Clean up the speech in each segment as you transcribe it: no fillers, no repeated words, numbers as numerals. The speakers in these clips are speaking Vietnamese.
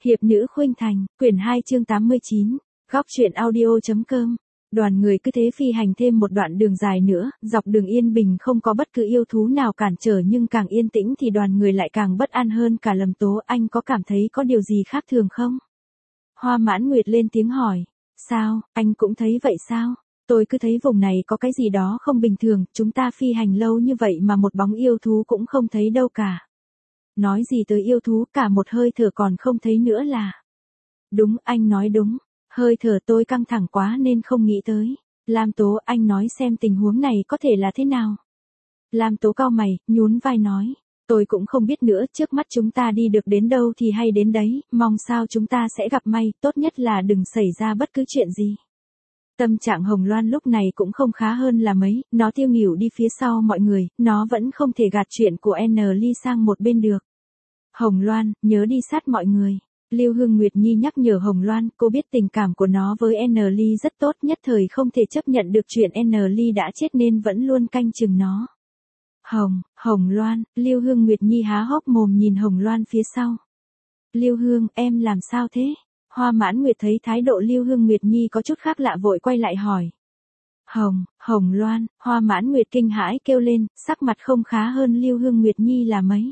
Hiệp nữ Khuynh Thành, quyển 2 chương 89, góc truyện audio.com. Đoàn người cứ thế phi hành thêm một đoạn đường dài nữa, dọc đường yên bình không có bất cứ yêu thú nào cản trở, nhưng càng yên tĩnh thì đoàn người lại càng bất an hơn cả. Lâm Tố, anh có cảm thấy có điều gì khác thường không? Hoa Mãn Nguyệt lên tiếng hỏi. Sao, anh cũng thấy vậy sao? Tôi cứ thấy vùng này có cái gì đó không bình thường, chúng ta phi hành lâu như vậy mà một bóng yêu thú cũng không thấy đâu cả. Nói gì tới yêu thú, cả một hơi thở còn không thấy nữa là. Đúng, anh nói đúng. Hơi thở tôi căng thẳng quá nên không nghĩ tới. Lam Tố, anh nói xem tình huống này có thể là thế nào? Lam Tố cau mày, nhún vai nói. Tôi cũng không biết nữa, trước mắt chúng ta đi được đến đâu thì hay đến đấy, mong sao chúng ta sẽ gặp may, tốt nhất là đừng xảy ra bất cứ chuyện gì. Tâm trạng Hồng Loan lúc này cũng không khá hơn là mấy, nó tiêu nghỉu đi phía sau mọi người, nó vẫn không thể gạt chuyện của N Ly sang một bên được. Hồng Loan, nhớ đi sát mọi người. Lưu Hương Nguyệt Nhi nhắc nhở Hồng Loan, cô biết tình cảm của nó với N Ly rất tốt, nhất thời không thể chấp nhận được chuyện N Ly đã chết nên vẫn luôn canh chừng nó. Hồng Loan, Lưu Hương Nguyệt Nhi há hốc mồm nhìn Hồng Loan phía sau. Lưu Hương, em làm sao thế? Hoa Mãn Nguyệt thấy thái độ Lưu Hương Nguyệt Nhi có chút khác lạ vội quay lại hỏi. Hồng Loan, Hoa Mãn Nguyệt kinh hãi kêu lên, sắc mặt không khá hơn Lưu Hương Nguyệt Nhi là mấy.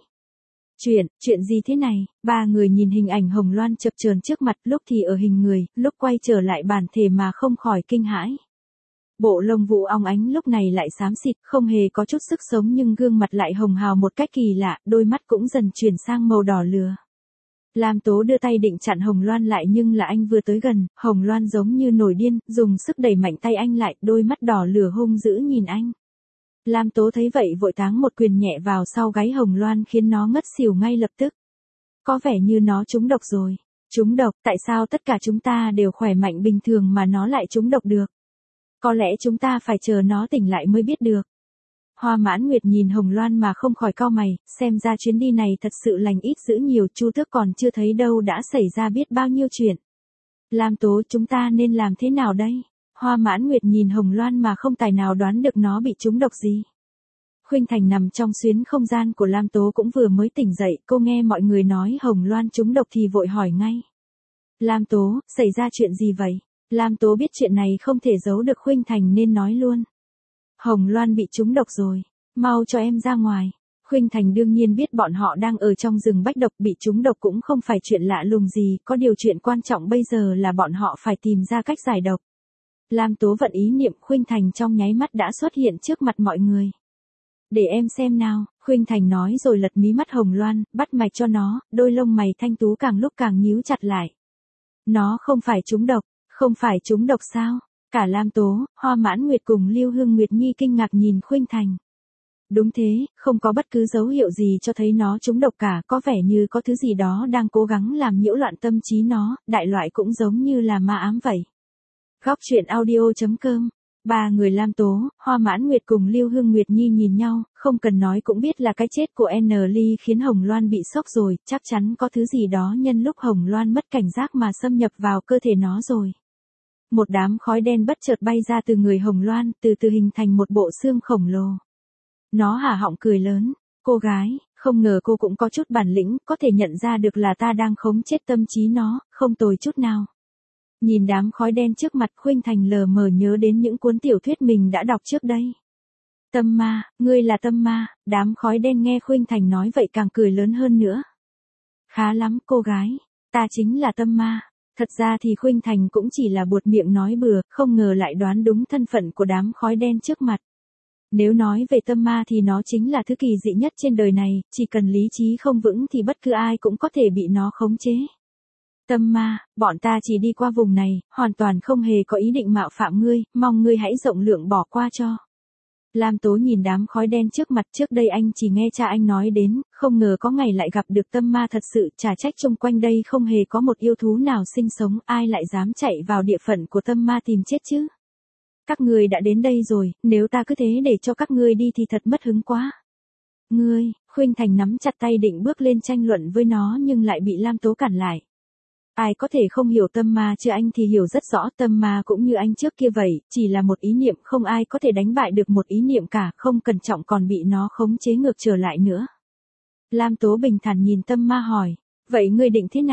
Chuyện gì thế này? Ba người nhìn hình ảnh Hồng Loan chập chờn trước mặt, lúc thì ở hình người, lúc quay trở lại bản thể mà không khỏi kinh hãi. Bộ lông vũ óng ánh lúc này lại xám xịt, không hề có chút sức sống, nhưng gương mặt lại hồng hào một cách kỳ lạ, đôi mắt cũng dần chuyển sang màu đỏ lửa. Lam Tố đưa tay định chặn Hồng Loan lại, nhưng là anh vừa tới gần, Hồng Loan giống như nổi điên, dùng sức đẩy mạnh tay anh lại, đôi mắt đỏ lửa hung dữ nhìn anh. Lam Tố thấy vậy vội táng một quyền nhẹ vào sau gáy Hồng Loan khiến nó ngất xỉu ngay lập tức. Có vẻ như nó trúng độc rồi. Trúng độc, tại sao tất cả chúng ta đều khỏe mạnh bình thường mà nó lại trúng độc được? Có lẽ chúng ta phải chờ nó tỉnh lại mới biết được. Hoa Mãn Nguyệt nhìn Hồng Loan mà không khỏi cau mày, xem ra chuyến đi này thật sự lành ít dữ nhiều, Chu Tước còn chưa thấy đâu đã xảy ra biết bao nhiêu chuyện. Lam Tố, chúng ta nên làm thế nào đây? Hoa Mãn Nguyệt nhìn Hồng Loan mà không tài nào đoán được nó bị trúng độc gì. Khuynh Thành nằm trong xuyến không gian của Lam Tố cũng vừa mới tỉnh dậy, cô nghe mọi người nói Hồng Loan trúng độc thì vội hỏi ngay. Lam Tố, xảy ra chuyện gì vậy? Lam Tố biết chuyện này không thể giấu được Khuynh Thành nên nói luôn. Hồng Loan bị trúng độc rồi, mau cho em ra ngoài. Khuynh Thành đương nhiên biết bọn họ đang ở trong rừng bách độc, bị trúng độc cũng không phải chuyện lạ lùng gì, có điều chuyện quan trọng bây giờ là bọn họ phải tìm ra cách giải độc. Lam Tố vận ý niệm, Khuynh Thành trong nháy mắt đã xuất hiện trước mặt mọi người. Để em xem nào, Khuynh Thành nói rồi lật mí mắt Hồng Loan, bắt mạch cho nó, đôi lông mày thanh tú càng lúc càng nhíu chặt lại. Nó không phải trúng độc sao? Cả Lam Tố, Hoa Mãn Nguyệt cùng Lưu Hương Nguyệt Nhi kinh ngạc nhìn Khuynh Thành. Đúng thế, không có bất cứ dấu hiệu gì cho thấy nó trúng độc cả, có vẻ như có thứ gì đó đang cố gắng làm nhiễu loạn tâm trí nó, đại loại cũng giống như là ma ám vậy. Góc truyện audio.com. Ba người Lam Tố, Hoa Mãn Nguyệt cùng Lưu Hương Nguyệt Nhi nhìn nhau, không cần nói cũng biết là cái chết của N Ly khiến Hồng Loan bị sốc rồi, chắc chắn có thứ gì đó nhân lúc Hồng Loan mất cảnh giác mà xâm nhập vào cơ thể nó rồi. Một đám khói đen bất chợt bay ra từ người Hồng Loan, từ từ hình thành một bộ xương khổng lồ. Nó há họng cười lớn, cô gái, không ngờ cô cũng có chút bản lĩnh, có thể nhận ra được là ta đang khống chế tâm trí nó, không tồi chút nào. Nhìn đám khói đen trước mặt, Khuynh Thành lờ mờ nhớ đến những cuốn tiểu thuyết mình đã đọc trước đây. Tâm ma, ngươi là tâm ma, đám khói đen nghe Khuynh Thành nói vậy càng cười lớn hơn nữa. Khá lắm cô gái, ta chính là tâm ma. Thật ra thì Khuynh Thành cũng chỉ là buột miệng nói bừa, không ngờ lại đoán đúng thân phận của đám khói đen trước mặt. Nếu nói về tâm ma thì nó chính là thứ kỳ dị nhất trên đời này, chỉ cần lý trí không vững thì bất cứ ai cũng có thể bị nó khống chế. Tâm ma, bọn ta chỉ đi qua vùng này, hoàn toàn không hề có ý định mạo phạm ngươi, mong ngươi hãy rộng lượng bỏ qua cho. Lam Tố nhìn đám khói đen trước mặt, trước đây anh chỉ nghe cha anh nói đến, không ngờ có ngày lại gặp được tâm ma thật sự, chả trách chung quanh đây không hề có một yêu thú nào sinh sống, ai lại dám chạy vào địa phận của tâm ma tìm chết chứ. Các ngươi đã đến đây rồi, nếu ta cứ thế để cho các ngươi đi thì thật mất hứng quá. Ngươi, Khuynh Thành nắm chặt tay định bước lên tranh luận với nó nhưng lại bị Lam Tố cản lại. Ai có thể không hiểu tâm ma chứ, anh thì hiểu rất rõ, tâm ma cũng như anh trước kia vậy, chỉ là một ý niệm, không ai có thể đánh bại được một ý niệm cả, không cẩn trọng còn bị nó khống chế ngược trở lại nữa. Lam Tố bình thản nhìn tâm ma hỏi, vậy ngươi định thế nào?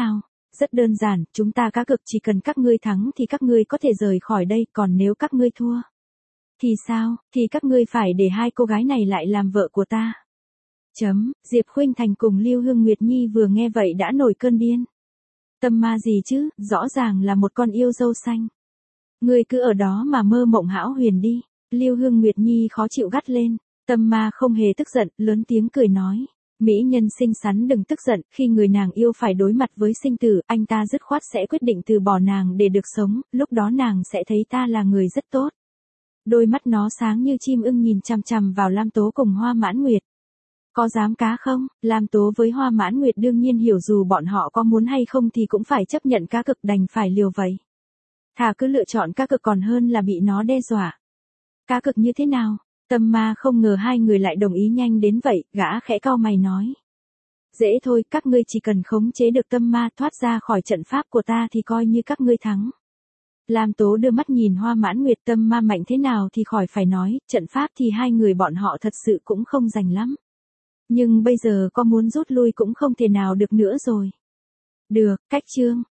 Rất đơn giản, chúng ta cá cược chỉ cần các ngươi thắng thì các ngươi có thể rời khỏi đây, còn nếu các ngươi thua thì sao, thì các ngươi phải để hai cô gái này lại làm vợ của ta. Diệp Khuynh Thành cùng Lưu Hương Nguyệt Nhi vừa nghe vậy đã nổi cơn điên. Tâm ma gì chứ, rõ ràng là một con yêu dâu xanh. Ngươi cứ ở đó mà mơ mộng hão huyền đi. Lưu Hương Nguyệt Nhi khó chịu gắt lên. Tâm ma không hề tức giận, lớn tiếng cười nói. Mỹ nhân xinh xắn đừng tức giận, khi người nàng yêu phải đối mặt với sinh tử, anh ta dứt khoát sẽ quyết định từ bỏ nàng để được sống, lúc đó nàng sẽ thấy ta là người rất tốt. Đôi mắt nó sáng như chim ưng nhìn chằm chằm vào Lam Tố cùng Hoa Mãn Nguyệt. Có dám cá không? Lam Tố với Hoa Mãn Nguyệt đương nhiên hiểu dù bọn họ có muốn hay không thì cũng phải chấp nhận cá cực, đành phải liều vậy. Thà cứ lựa chọn cá cực còn hơn là bị nó đe dọa. Cá cực như thế nào? Tâm ma không ngờ hai người lại đồng ý nhanh đến vậy, gã khẽ cau mày nói. Dễ thôi, các ngươi chỉ cần khống chế được tâm ma thoát ra khỏi trận pháp của ta thì coi như các ngươi thắng. Lam Tố đưa mắt nhìn Hoa Mãn Nguyệt, tâm ma mạnh thế nào thì khỏi phải nói, trận pháp thì hai người bọn họ thật sự cũng không rành lắm. Nhưng bây giờ có muốn rút lui cũng không thể nào được nữa rồi. Được, cách chương.